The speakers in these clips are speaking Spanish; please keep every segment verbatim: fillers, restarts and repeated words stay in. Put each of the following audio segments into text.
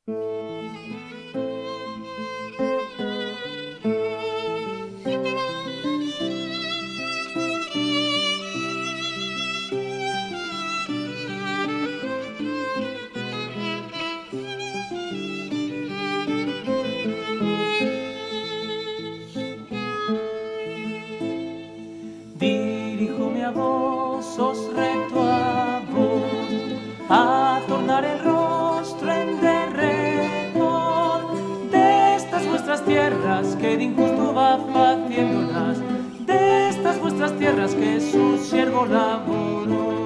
Diríjome a vos, os reto a vos, a tornar el rostro en derredor de estas vuestras tierras que de injusto va faciéndolas, de estas vuestras tierras que su siervo laboró.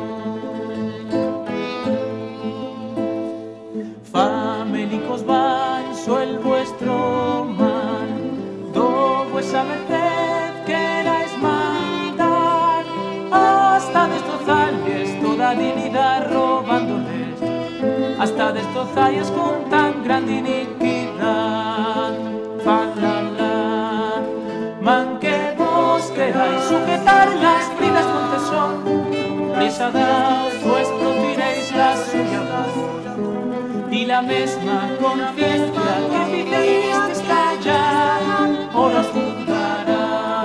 Famélicos vanso el vuestro mal, do vuesa merced queráis mandar, hasta destrozarles toda dignidad robándoles, hasta destrozarles con tan grande iniquidad. Fa la la, man que vos queráis sujetar las vidas con tesón, risadas pues profiréis la suya y la misma conciencia que vivisteis callar, ahora os juzgará.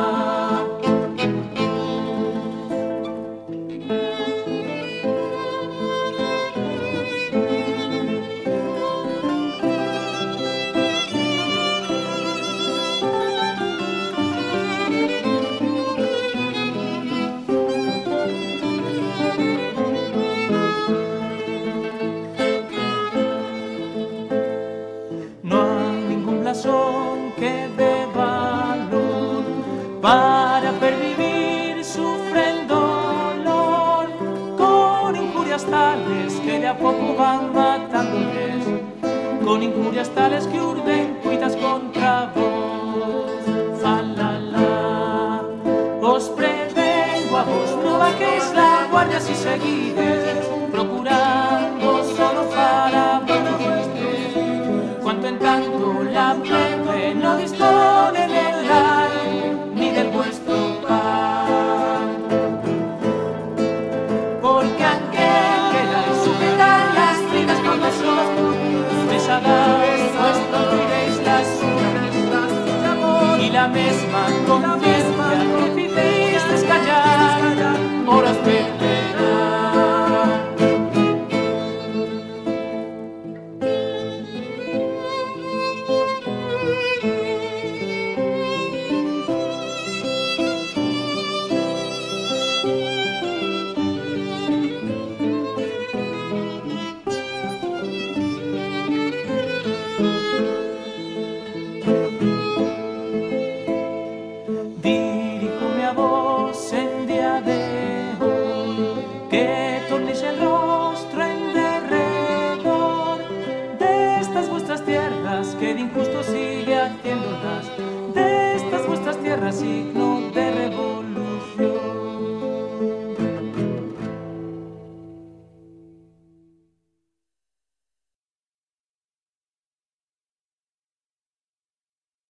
Que de valor para pervivir sufren dolor con injurias tales que de a poco van matándoles, con injurias tales que urden cuitas contra vos. Fa la la, os prevengo a vos, no bajéis la guardia si seguides procurando solo para beneficios, cuanto en tanto la plebe no dispone del lar ni del vuestro pan. Porque aquel que queráis sujetar las vidas con tesón, pesadas pues profiréis las suyas, y la misma conciencia que hicisteis callar, ahora os perderá. Diríjome a vos en día de hoy, que tornéis el rostro en derredor de estas vuestras tierras que de injusto sigue haciéndolas, de estas vuestras tierras ignoradas.